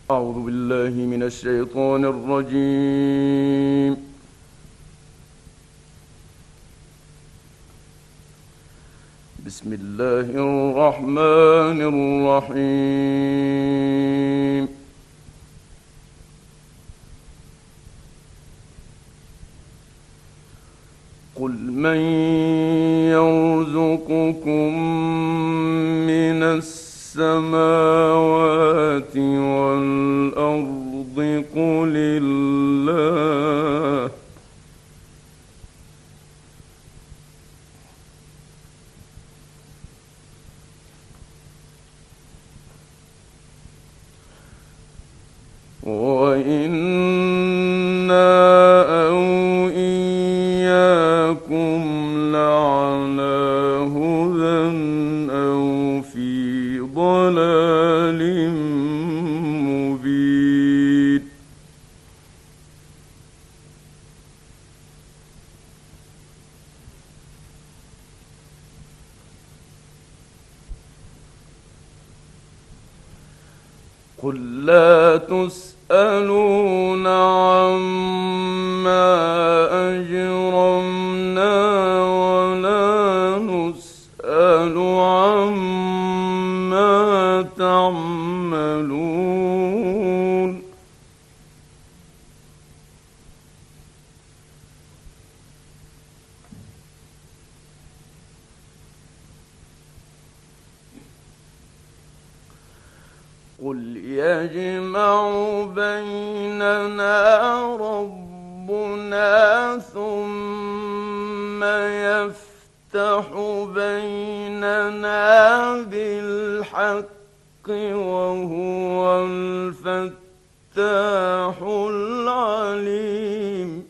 أعوذ بالله من الشيطان الرجيم. بسم الله الرحمن الرحيم. قل من يرزقكم من السماوات والأرض قل الله وإنا أو إياكم لعلى هدى أو في ضلال مبين. قل لا تسألون عما أجرمنا ولا نسأل عما تعملون. قل يجمع بيننا ربنا ثم يفتح بيننا بالحق وهو الفتاح العليم.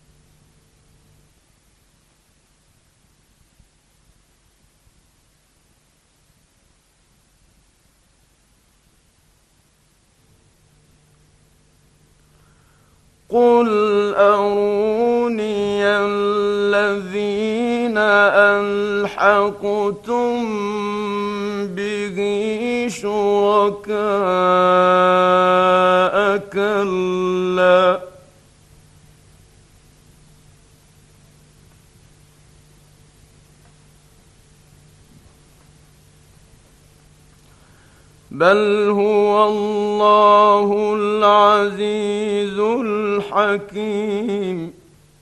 قل أروني الذين ألحقتم به شركاء كلا بل هو الله العزيز الحكيم.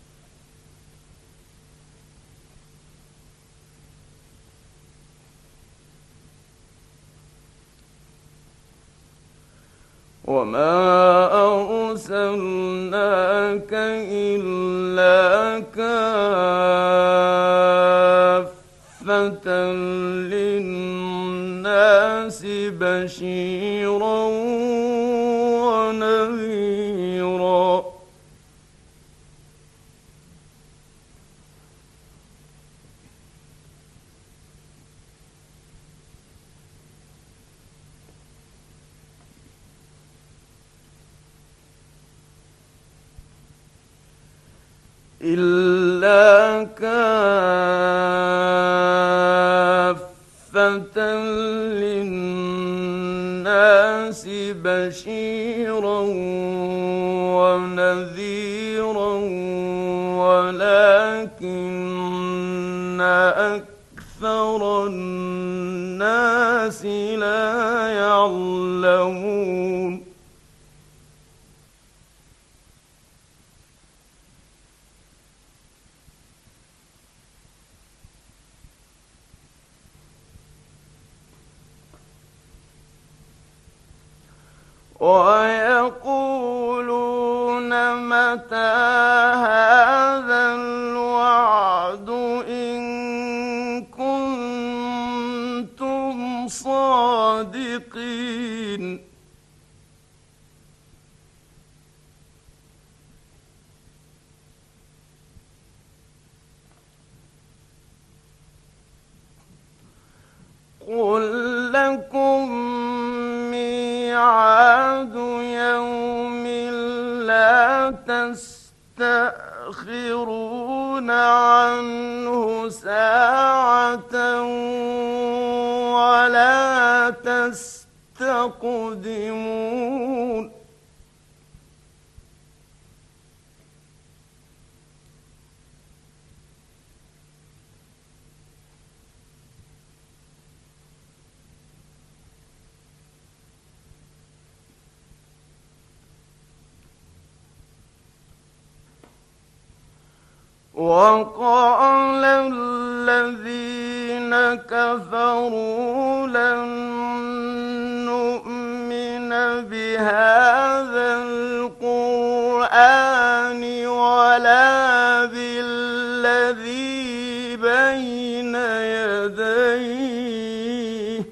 وما أرسلناك إلا كافة للناس بشيرا ونذيرا. إلا كافة للناس بشيرا ونذيرا ولكن أكثر الناس لا يعلمون. ويقولون متى هذا الوعد إن كنتم صادقين. قل لكم ميعاد يوم لا تستأخرون عنه ساعة ولا تستقدمون. مقدمون وقال الذين كفروا لن نؤمن بهذا القرآن ولا بالذي بين يديه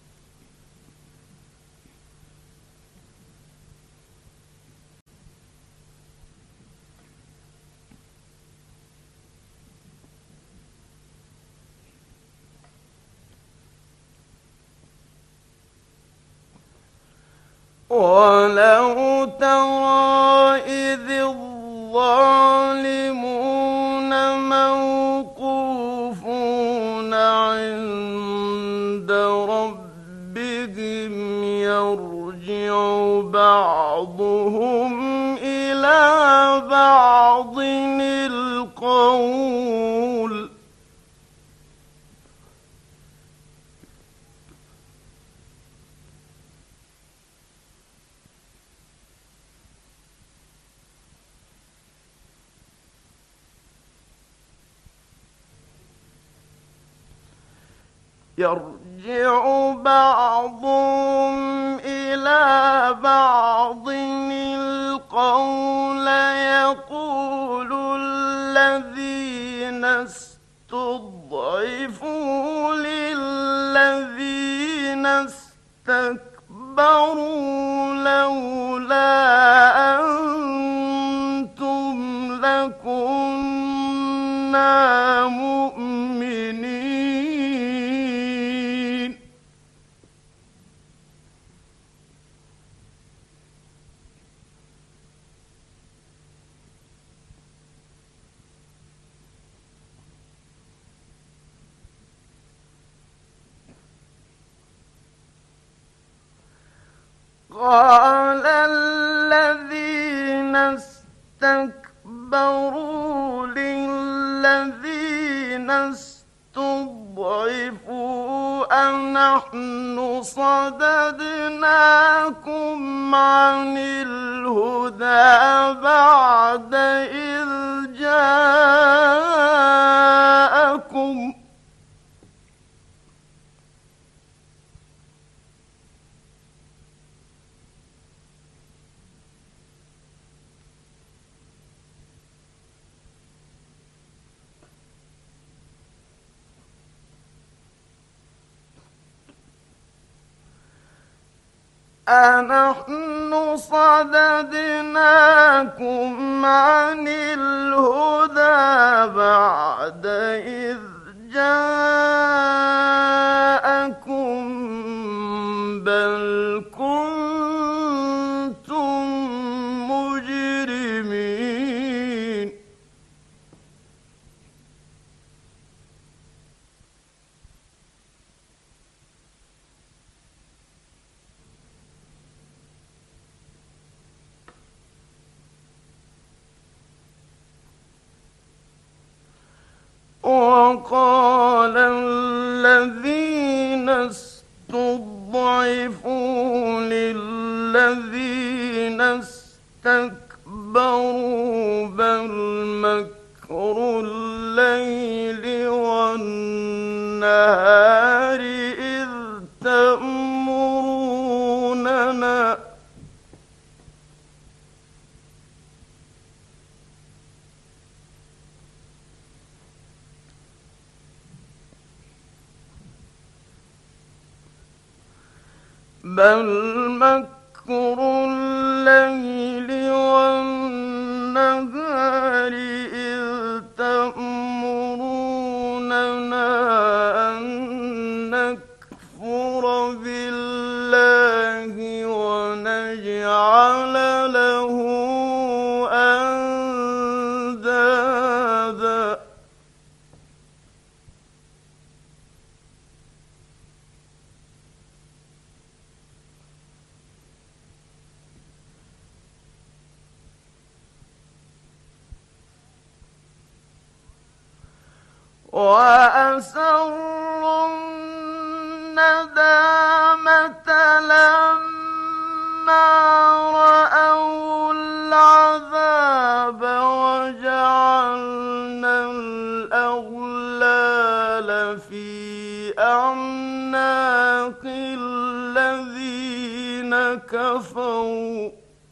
ولو ترى إذ الظالمون موقوفون عند ربهم يرجع بعضهم إلى بعض القول يقول الذين استضعفوا للذين استكبروا لولا أنتم لكنا مؤمنين قال الذين استكبروا للذين استضعفوا أنحن صددناكم عن الهدى بعد إذ جاءكم أنحن صددناكم عن الهدى بعد إذ جاءكم بل كنتم مجرمين وقال الذين استضعفوا للذين استكبروا بل مكر الليل والنهار إذ تأمروننا بل مكر الليل والنهار إذ تأمروننا أن نكفر بالله ونجعل له أندادا وأسروا الندامة لما رأوا العذاب وجعلنا الأغلال في أعناق الذين كفروا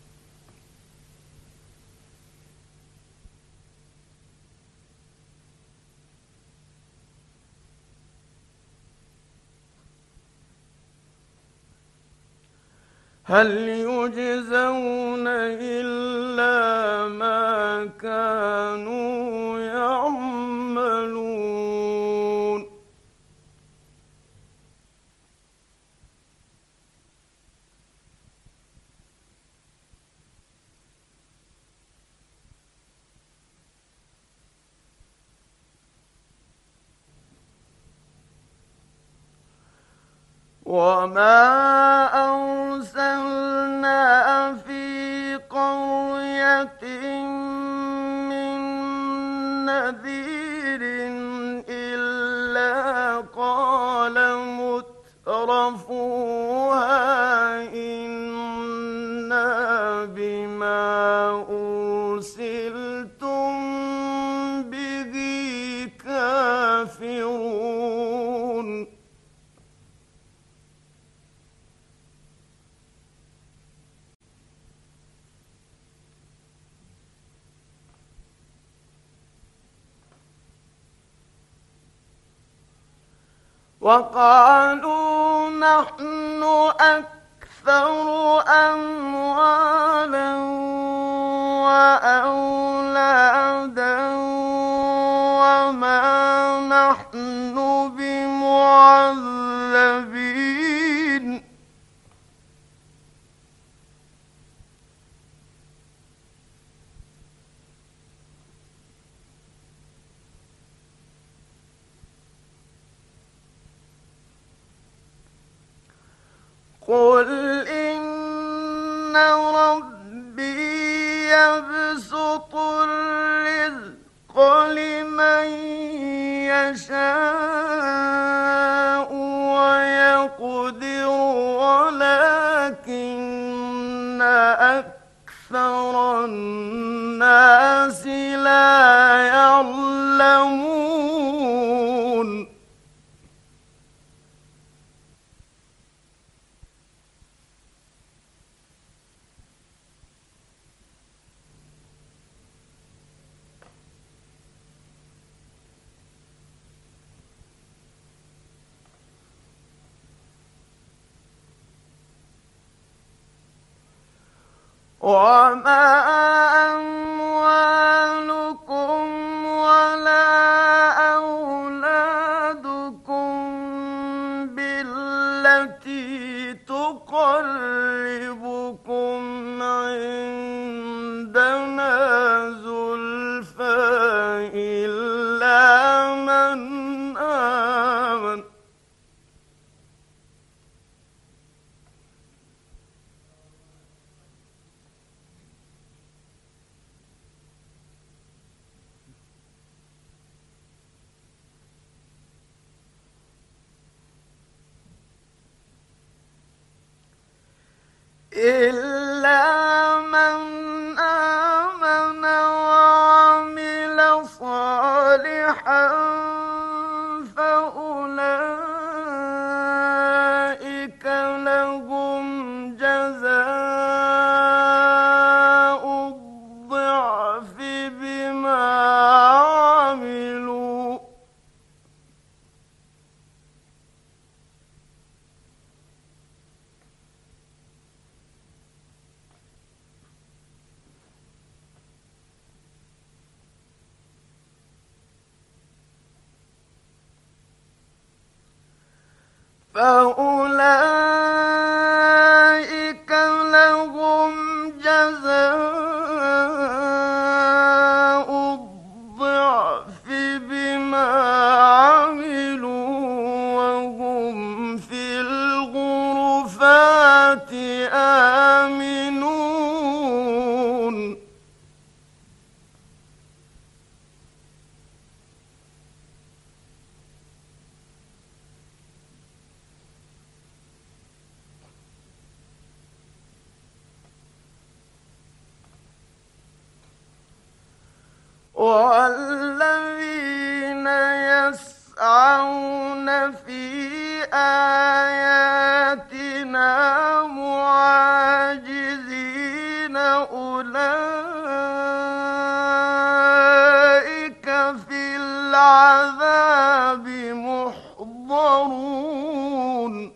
هل يجزون إلا ما كانوا يعملون وما أرسلنا في قرية من نذير إلا قال مترفوها إنا بما أرسلتم به كافرون وقالوا نحن أكثر أموالا وأولادا وما نحن بمعذبين قل إن ربي يبسط الرزق لمن يشاء ويقدر ولكن أكثر الناس لا يعلمون وما أموالكم ولا أولادكم بالتي تقربكم عندنا زلفى إلا من آمن وعمل صالحا فأولئك لهم جزاء الضعف بما عملوا فأولئك لهم جزاء الضعف بما عملوا وهم في الغرفات آمنون والذين يسعون في آياتنا معاجزين أولئك في العذاب محضرون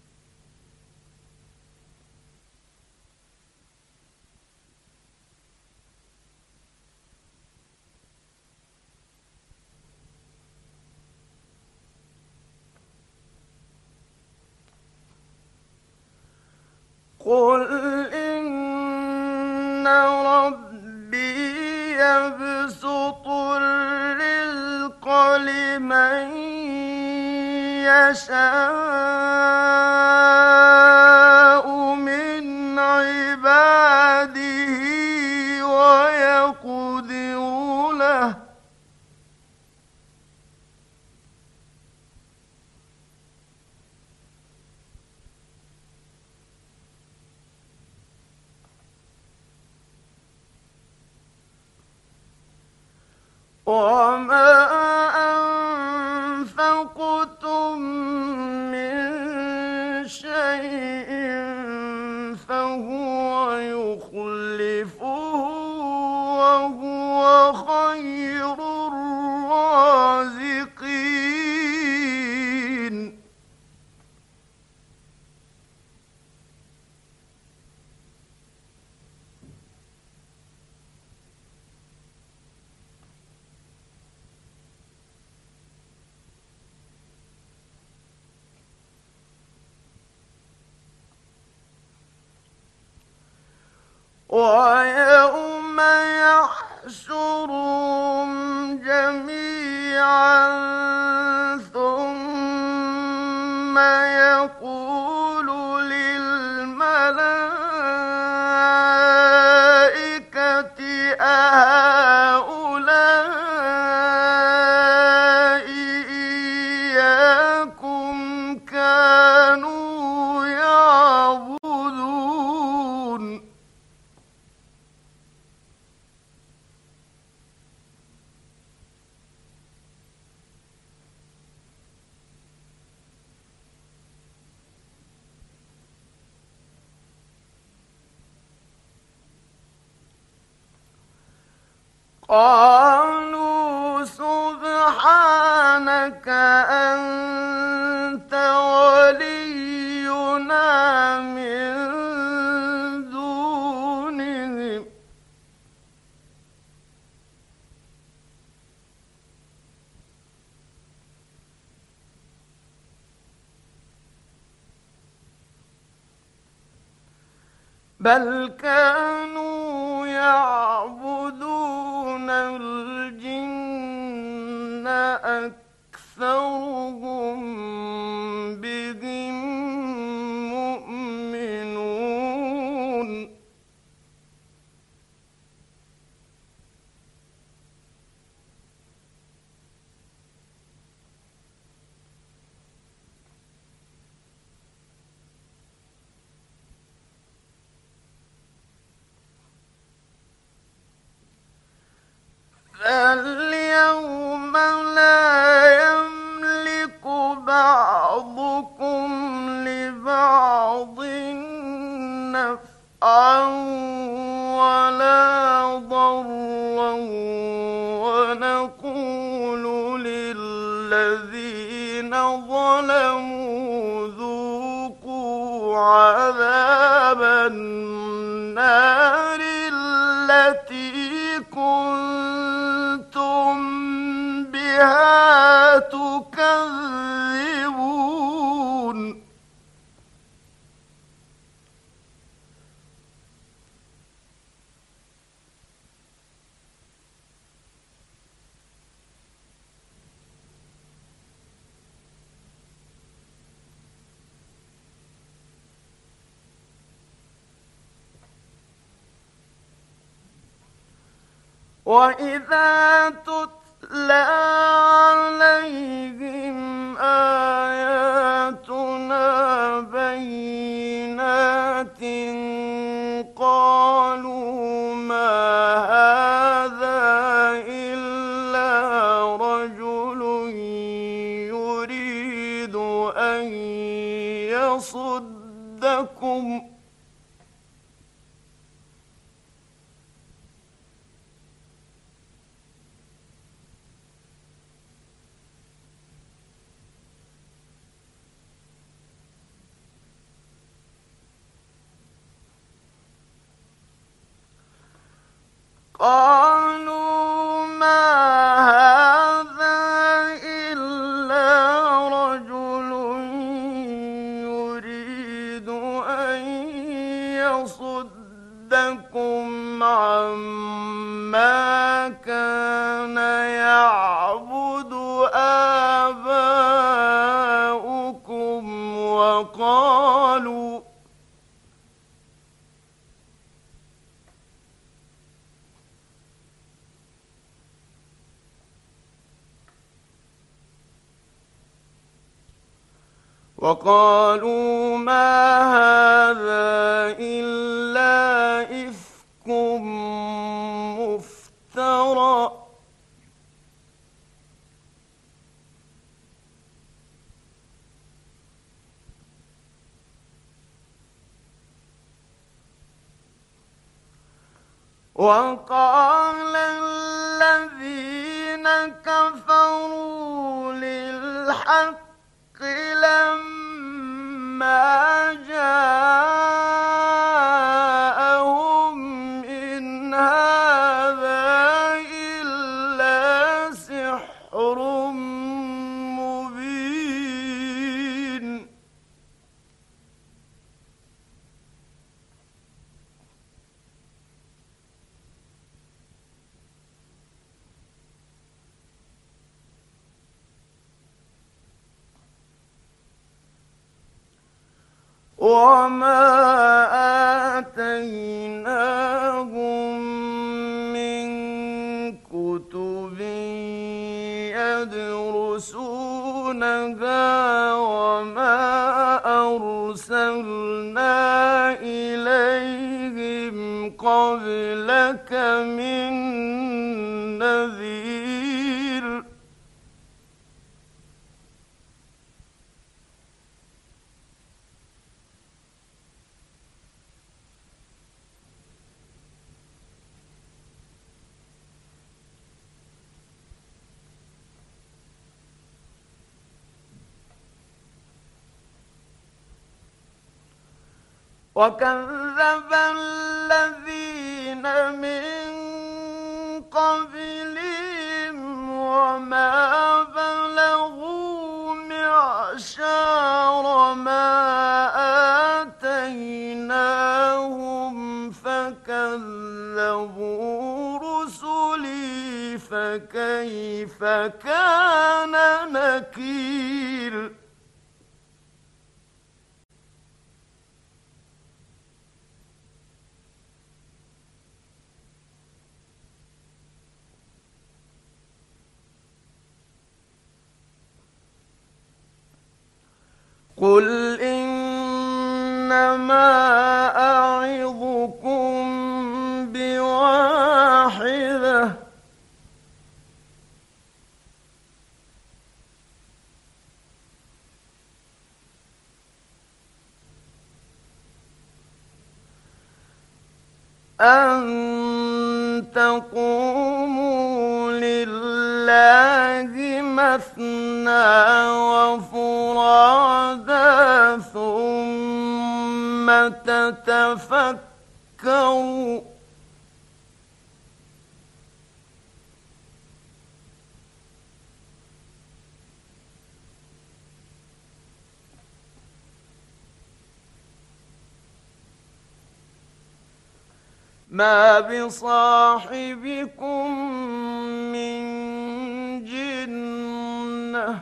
قل إن ربي يبسط الرزق لمن يشاء من عباده ويقدر له وما أنفقتم من شيء فهو يخلفه وهو خير الرازقين ويوم يحشرهم جميعا ثم يقول للملائكة أهؤلاء إياكم كانوا يعبدون قالوا سبحانك أنت ولينا من دونهم بل كانوا يعبدون الجن أكثرهم بهم مؤمنون فاليوم لا يملك بعضكم لبعض نفعا ولا ضرا ونقول للذين ظلموا ذوقوا عذاب النار التي كنتم بها تكذبون وإذا تتلى عليهم آياتنا بينات قالوا ما هذا إلا قالوا ما هذا إلا رجل يريد أن يصدكم عما كان يعبد آباؤكم وقالوا ما هذا إلا إفك مفترى وقال الذين كفروا للحق لما جاءهم إن هذا إلا سحر مبين وما آتيناهم من كتب يدرسونها وما أرسلنا إليهم قبلك من نذير وكذب الذين من قبلهم وما بلغوا معشار ما آتيناهم فكذبوا رسلي فكيف كان نكير قل إنما أعظكم بواحدة أن تقوموا لله مثنى وفرادا ثم تتفكروا ما بصاحبكم من جنة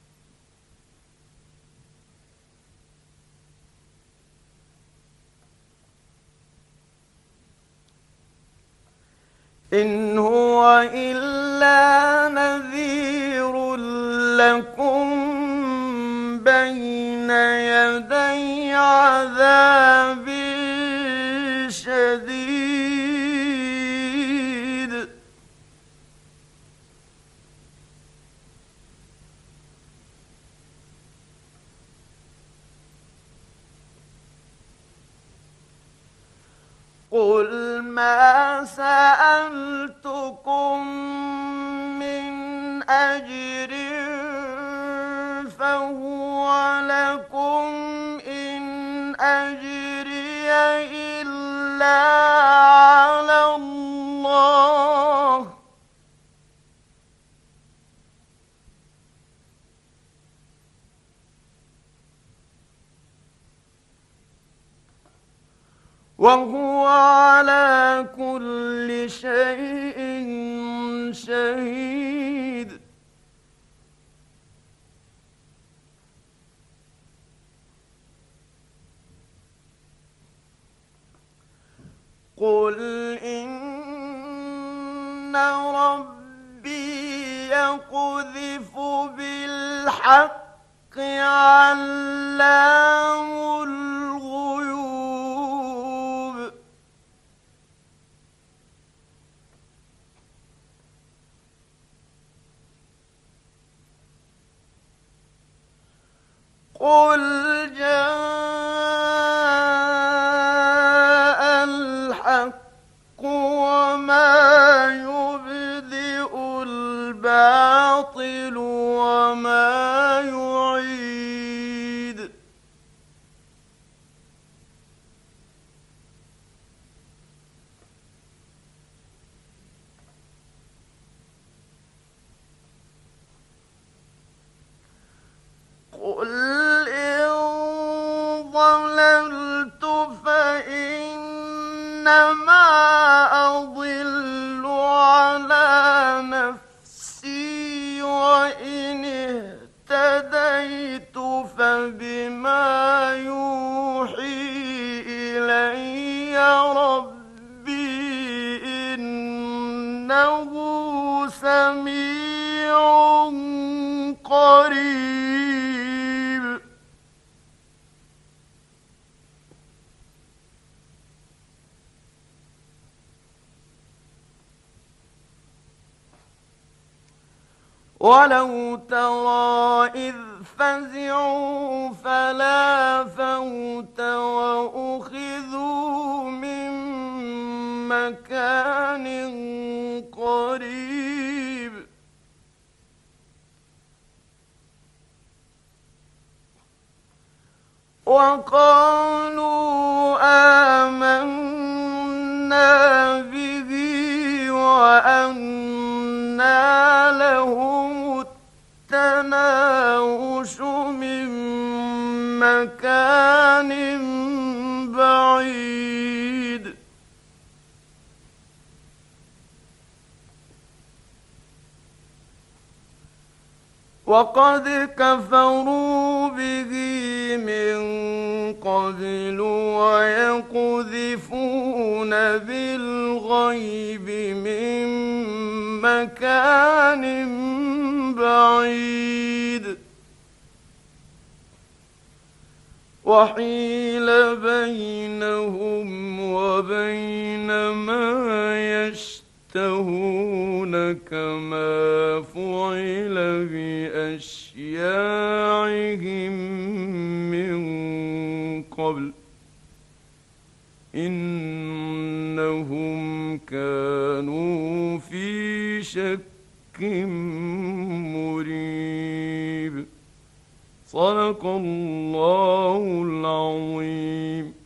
إن هو إلا نذير لكم بين يدي عذاب شديد قل ما سألتكم من أجر فهو لكم إن أجري إلا على الله وهو على كل شيء شهيد. قل إن ربي يقذف بالحق علام الغيوب. قل جاء الحق وما يبدئ الباطل وما يعيد. قل إن ضللت فإنما أضل على نفسي وإن اهتديت فبما يوحي إلي ربي إنه سميع قريب. ولو ترى إذ فزعوا فلا فوت وأخذوا من مكان قريب. وقالوا آمنا به وأنى لهم التناوش من مكان بعيد. وقد كفروا به من قبل ويقذفون بالغيب من مكان بعيد. وحيل بينهم وبين ما يشتهون كما فعل بأشياعهم من قبل إنهم كانوا في شك مريب. صدق الله العظيم.